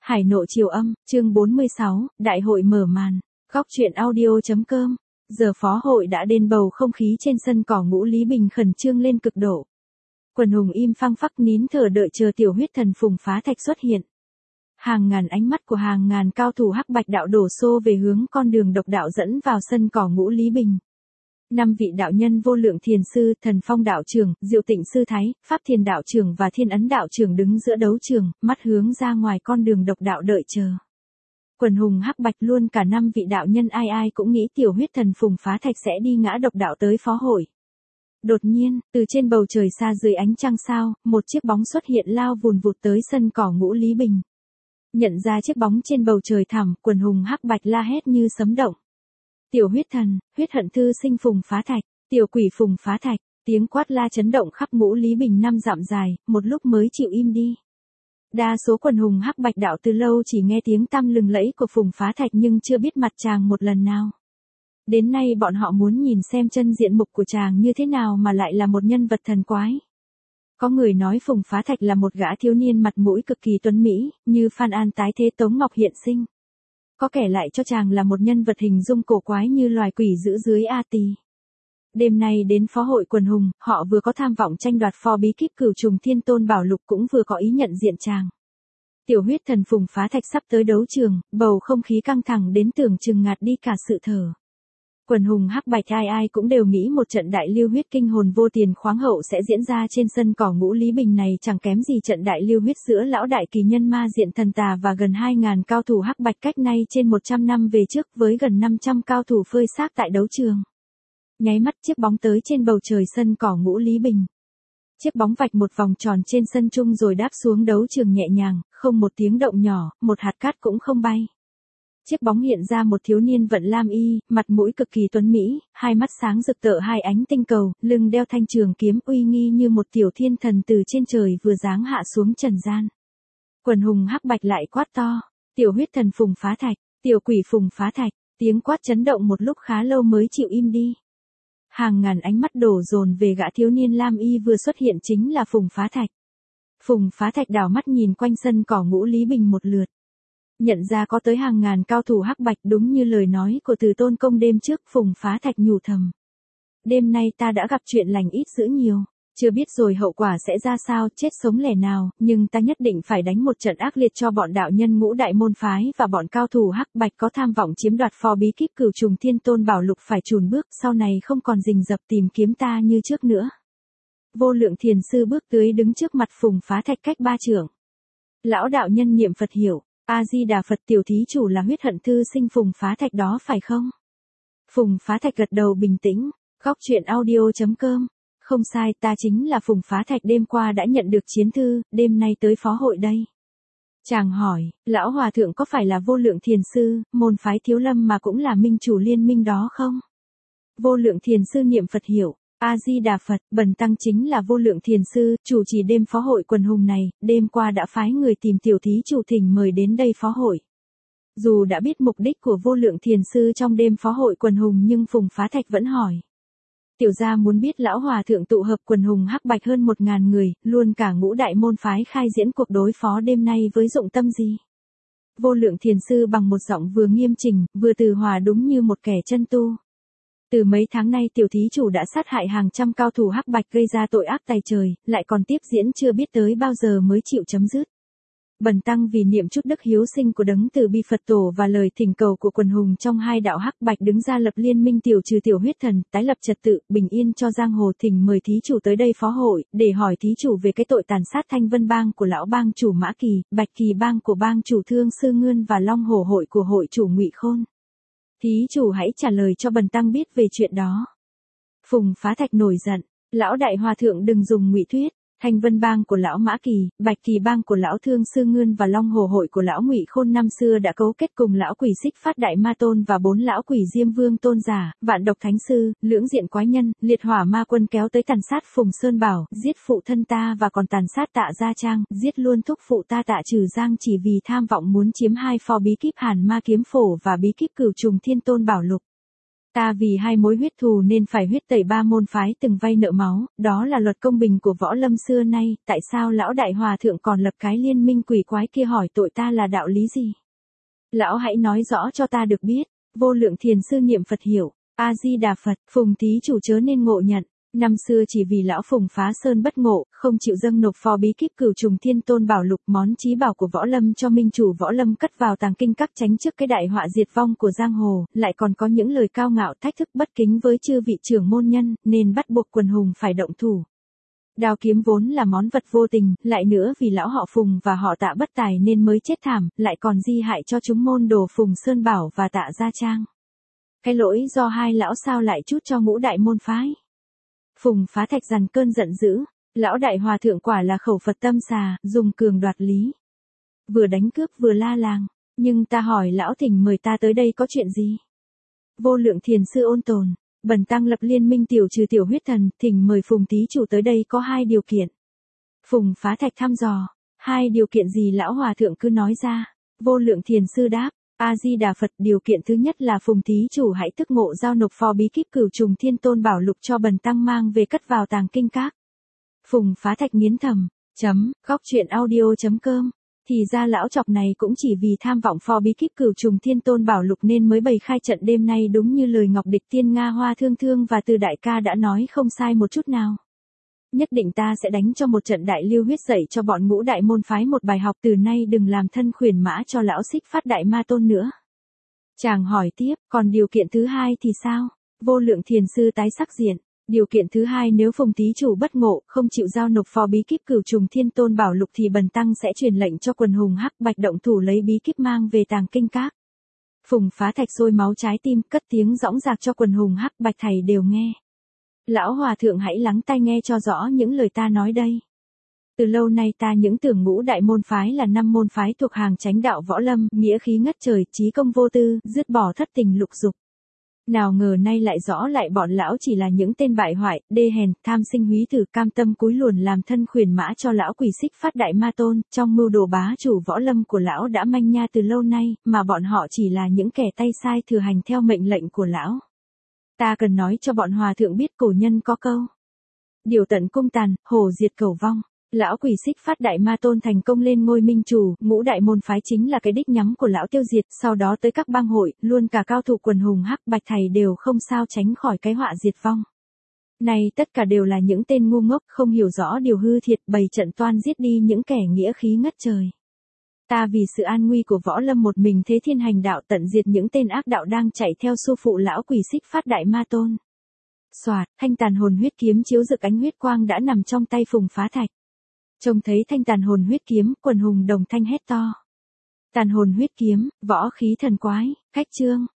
Hải nộ chiều âm, chương 46, đại hội mở màn. Góc truyện audio.com. Giờ phó hội đã đến, bầu không khí trên sân cỏ Ngũ Lý Bình khẩn trương lên cực độ. Quần hùng im phăng phắc nín thở đợi chờ tiểu huyết thần Phùng Phá Thạch xuất hiện. Hàng ngàn ánh mắt của hàng ngàn cao thủ hắc bạch đạo đổ xô về hướng con đường độc đạo dẫn vào sân cỏ Ngũ Lý Bình. 5 vị đạo nhân Vô Lượng Thiền Sư, Thần Phong đạo trưởng, Diệu Tịnh Sư Thái, Pháp Thiền đạo trưởng và Thiên Ấn đạo trưởng đứng giữa đấu trường, mắt hướng ra ngoài con đường độc đạo đợi chờ. Quần hùng hắc bạch luôn cả 5 vị đạo nhân ai ai cũng nghĩ tiểu huyết thần Phùng Phá Thạch sẽ đi ngã độc đạo tới phó hội. Đột nhiên, từ trên bầu trời xa dưới ánh trăng sao, một chiếc bóng xuất hiện lao vùn vụt tới sân cỏ Ngũ Lý Bình. Nhận ra chiếc bóng trên bầu trời thẳm, quần hùng hắc bạch la hét như sấm động. Tiểu huyết thần, huyết hận thư sinh Phùng Phá Thạch, tiểu quỷ Phùng Phá Thạch, tiếng quát la chấn động khắp Ngũ Lý Bình 5 dặm dài, một lúc mới chịu im đi. Đa số quần hùng hắc bạch đạo từ lâu chỉ nghe tiếng tăm lừng lẫy của Phùng Phá Thạch nhưng chưa biết mặt chàng một lần nào. Đến nay bọn họ muốn nhìn xem chân diện mục của chàng như thế nào mà lại là một nhân vật thần quái. Có người nói Phùng Phá Thạch là một gã thiếu niên mặt mũi cực kỳ tuấn mỹ, như Phan An tái thế Tống Ngọc hiện sinh. Có kẻ lại cho chàng là một nhân vật hình dung cổ quái như loài quỷ giữ dưới A Tỳ. Đêm nay đến phó hội quần hùng, họ vừa có tham vọng tranh đoạt pho bí kíp Cửu Trùng Thiên Tôn Bảo Lục cũng vừa có ý nhận diện chàng. Tiểu huyết thần Phùng Phá Thạch sắp tới đấu trường, bầu không khí căng thẳng đến tưởng chừng ngạt đi cả sự thở. Quần hùng hắc bạch ai ai cũng đều nghĩ một trận đại lưu huyết kinh hồn vô tiền khoáng hậu sẽ diễn ra trên sân cỏ Ngũ Lý Bình này, chẳng kém gì trận đại lưu huyết giữa lão đại kỳ nhân ma diện thần tà và gần 2.000 cao thủ hắc bạch cách nay trên 100 năm về trước với gần 500 cao thủ phơi xác tại đấu trường. Nháy mắt chiếc bóng tới trên bầu trời sân cỏ Ngũ Lý Bình. Chiếc bóng vạch một vòng tròn trên sân trung rồi đáp xuống đấu trường nhẹ nhàng, không một tiếng động nhỏ, một hạt cát cũng không bay. Chiếc bóng hiện ra một thiếu niên vận lam y, mặt mũi cực kỳ tuấn mỹ, hai mắt sáng rực tựa hai ánh tinh cầu, lưng đeo thanh trường kiếm uy nghi như một tiểu thiên thần từ trên trời vừa giáng hạ xuống trần gian. Quần hùng hắc bạch lại quát to, tiểu huyết thần Phùng Phá Thạch, tiểu quỷ Phùng Phá Thạch, tiếng quát chấn động một lúc khá lâu mới chịu im đi. Hàng ngàn ánh mắt đổ dồn về gã thiếu niên lam y vừa xuất hiện chính là Phùng Phá Thạch. Phùng Phá Thạch đảo mắt nhìn quanh sân cỏ Ngũ Lý Bình một lượt. Nhận ra có tới hàng ngàn cao thủ hắc bạch đúng như lời nói của Từ Tôn Công đêm trước, Phùng Phá Thạch nhủ thầm. Đêm nay ta đã gặp chuyện lành ít dữ nhiều, chưa biết rồi hậu quả sẽ ra sao, chết sống lẻ nào, nhưng ta nhất định phải đánh một trận ác liệt cho bọn đạo nhân Ngũ Đại môn phái và bọn cao thủ hắc bạch có tham vọng chiếm đoạt pho bí kíp Cửu Trùng Thiên Tôn Bảo Lục phải chùn bước, sau này không còn rình rập tìm kiếm ta như trước nữa. Vô Lượng Thiền Sư bước tới đứng trước mặt Phùng Phá Thạch cách 3 trượng. Lão đạo nhân niệm Phật hiểu. A-di-đà Phật, tiểu thí chủ là huyết hận thư sinh Phùng Phá Thạch đó phải không? Phùng Phá Thạch gật đầu bình tĩnh. Góc truyện audio.com. Không sai, ta chính là Phùng Phá Thạch đêm qua đã nhận được chiến thư, đêm nay tới phó hội đây. Chàng hỏi, lão hòa thượng có phải là Vô Lượng Thiền Sư, môn phái Thiếu Lâm mà cũng là minh chủ liên minh đó không? Vô Lượng Thiền Sư niệm Phật hiểu. A-di-đà Phật, bần tăng chính là Vô Lượng Thiền Sư, chủ trì đêm phó hội quần hùng này, đêm qua đã phái người tìm tiểu thí chủ thỉnh mời đến đây phó hội. Dù đã biết mục đích của Vô Lượng Thiền Sư trong đêm phó hội quần hùng nhưng Phùng Phá Thạch vẫn hỏi. Tiểu gia muốn biết lão hòa thượng tụ hợp quần hùng hắc bạch hơn 1.000 người, luôn cả Ngũ Đại môn phái khai diễn cuộc đối phó đêm nay với dụng tâm gì? Vô Lượng Thiền Sư bằng một giọng vừa nghiêm chỉnh, vừa từ hòa đúng như một kẻ chân tu. Từ mấy tháng nay tiểu thí chủ đã sát hại hàng trăm cao thủ hắc bạch gây ra tội ác tày trời, lại còn tiếp diễn chưa biết tới bao giờ mới chịu chấm dứt. Bần tăng vì niệm chút đức hiếu sinh của đấng từ bi Phật tổ và lời thỉnh cầu của quần hùng trong hai đạo hắc bạch đứng ra lập liên minh tiểu trừ tiểu huyết thần, tái lập trật tự, bình yên cho giang hồ, thỉnh mời thí chủ tới đây phó hội, để hỏi thí chủ về cái tội tàn sát Thanh Vân bang của lão bang chủ Mã Kỳ, Bạch Kỳ bang của bang chủ Thương Sư Ngươn và Long Hổ hội của hội chủ Ngụy Khôn. Thí chủ hãy trả lời cho bần tăng biết về chuyện đó. Phùng Phá Thạch nổi giận, lão đại hòa thượng đừng dùng ngụy thuyết. Thanh Vân bang của lão Mã Kỳ, Bạch Kỳ bang của lão Thương Sư Ngươn và Long Hổ hội của lão Ngụy Khôn năm xưa đã cấu kết cùng lão quỷ Xích Phát Đại Ma Tôn và 4 lão quỷ Diêm Vương Tôn giả, Vạn Độc Thánh Sư, Lưỡng Diện Quái Nhân, Liệt Hỏa Ma Quân kéo tới tàn sát Phùng Sơn Bảo, giết phụ thân ta và còn tàn sát Tạ Gia Trang, giết luôn thúc phụ ta Tạ Trừ Giang chỉ vì tham vọng muốn chiếm 2 pho bí kíp Hàn Ma Kiếm Phổ và bí kíp Cửu Trùng Thiên Tôn Bảo Lục. Ta vì hai mối huyết thù nên phải huyết tẩy ba môn phái từng vay nợ máu, đó là luật công bình của võ lâm xưa nay, tại sao lão đại hòa thượng còn lập cái liên minh quỷ quái kia hỏi tội ta là đạo lý gì? Lão hãy nói rõ cho ta được biết. Vô Lượng Thiền sư niệm Phật hiểu. A-di-đà Phật, Phùng thí chủ chớ nên ngộ nhận. Năm xưa chỉ vì lão Phùng phá sơn bất ngộ, không chịu dâng nộp phò bí kíp Cửu Trùng Thiên Tôn Bảo Lục, món chí bảo của võ lâm cho minh chủ võ lâm cất vào tàng kinh các tránh trước cái đại họa diệt vong của giang hồ, lại còn có những lời cao ngạo thách thức bất kính với chư vị trưởng môn nhân, nên bắt buộc quần hùng phải động thủ. Đao kiếm vốn là món vật vô tình, lại nữa vì lão họ Phùng và họ Tạ bất tài nên mới chết thảm, lại còn di hại cho chúng môn đồ Phùng Sơn Bảo và Tạ Gia Trang. Cái lỗi do hai lão sao lại trút cho ngũ đại môn phái. Phùng Phá Thạch dằn cơn giận dữ, lão đại hòa thượng quả là khẩu Phật tâm xà, dùng cường đoạt lý. Vừa đánh cướp vừa la làng, nhưng ta hỏi lão thỉnh mời ta tới đây có chuyện gì? Vô Lượng Thiền sư ôn tồn, bần tăng lập liên minh tiểu trừ tiểu huyết thần, thỉnh mời Phùng thí chủ tới đây có hai điều kiện. Phùng Phá Thạch thăm dò, hai điều kiện gì lão hòa thượng cứ nói ra. Vô Lượng Thiền sư đáp, A-di-đà Phật, điều kiện thứ nhất là Phùng thí chủ hãy tức ngộ giao nộp phò bí kíp Cửu Trùng Thiên Tôn Bảo Lục cho bần tăng mang về cất vào tàng kinh các. Phùng Phá Thạch nghiến thầm, goctruyện audio.com. Thì ra lão chọc này cũng chỉ vì tham vọng phò bí kíp Cửu Trùng Thiên Tôn Bảo Lục nên mới bày khai trận đêm nay, đúng như lời Ngọc Địch Tiên Nga Hoa Thương Thương và Từ đại ca đã nói không sai một chút nào. Nhất định ta sẽ đánh cho một trận đại lưu huyết, dạy cho bọn ngũ đại môn phái một bài học, từ nay đừng làm thân khuyển mã cho lão Xích Phát Đại Ma Tôn nữa. Chàng hỏi tiếp, còn điều kiện thứ hai thì sao? Vô Lượng Thiền sư tái sắc diện. Điều kiện thứ hai, nếu Phùng thí chủ bất ngộ, không chịu giao nộp phò bí kíp Cửu Trùng Thiên Tôn Bảo Lục thì bần tăng sẽ truyền lệnh cho quần hùng Hắc Bạch động thủ lấy bí kíp mang về tàng kinh các. Phùng Phá Thạch sôi máu trái tim, cất tiếng dõng dạc cho quần hùng Hắc Bạch thầy đều nghe. Lão hòa thượng hãy lắng tai nghe cho rõ những lời ta nói đây. Từ lâu nay ta những tưởng ngũ đại môn phái là năm môn phái thuộc hàng chánh đạo võ lâm, nghĩa khí ngất trời, chí công vô tư, dứt bỏ thất tình lục dục. Nào ngờ nay lại rõ lại bọn lão chỉ là những tên bại hoại, đê hèn, tham sinh húy thử, cam tâm cúi luồn làm thân khuyển mã cho lão quỷ Xích Phát Đại Ma Tôn, trong mưu đồ bá chủ võ lâm của lão đã manh nha từ lâu nay, mà bọn họ chỉ là những kẻ tay sai thừa hành theo mệnh lệnh của lão. Ta cần nói cho bọn hòa thượng biết cổ nhân có câu. Điều tận cung tàn, hổ diệt cẩu vong. Lão quỷ Xích Phát Đại Ma Tôn thành công lên ngôi minh chủ, ngũ đại môn phái chính là cái đích nhắm của lão tiêu diệt, sau đó tới các bang hội, luôn cả cao thủ quần hùng Hắc Bạch thầy đều không sao tránh khỏi cái họa diệt vong. Này tất cả đều là những tên ngu ngốc không hiểu rõ điều hư thiệt, bày trận toan giết đi những kẻ nghĩa khí ngất trời. Ta vì sự an nguy của võ lâm một mình thế thiên hành đạo, tận diệt những tên ác đạo đang chạy theo xu phụ lão quỷ Xích Phát Đại Ma Tôn. Soạt, thanh tàn hồn huyết kiếm chiếu rực ánh huyết quang đã nằm trong tay Phùng Phá Thạch. Trông thấy thanh tàn hồn huyết kiếm, quần hùng đồng thanh hét to. Tàn hồn huyết kiếm, võ khí thần quái, khách chương.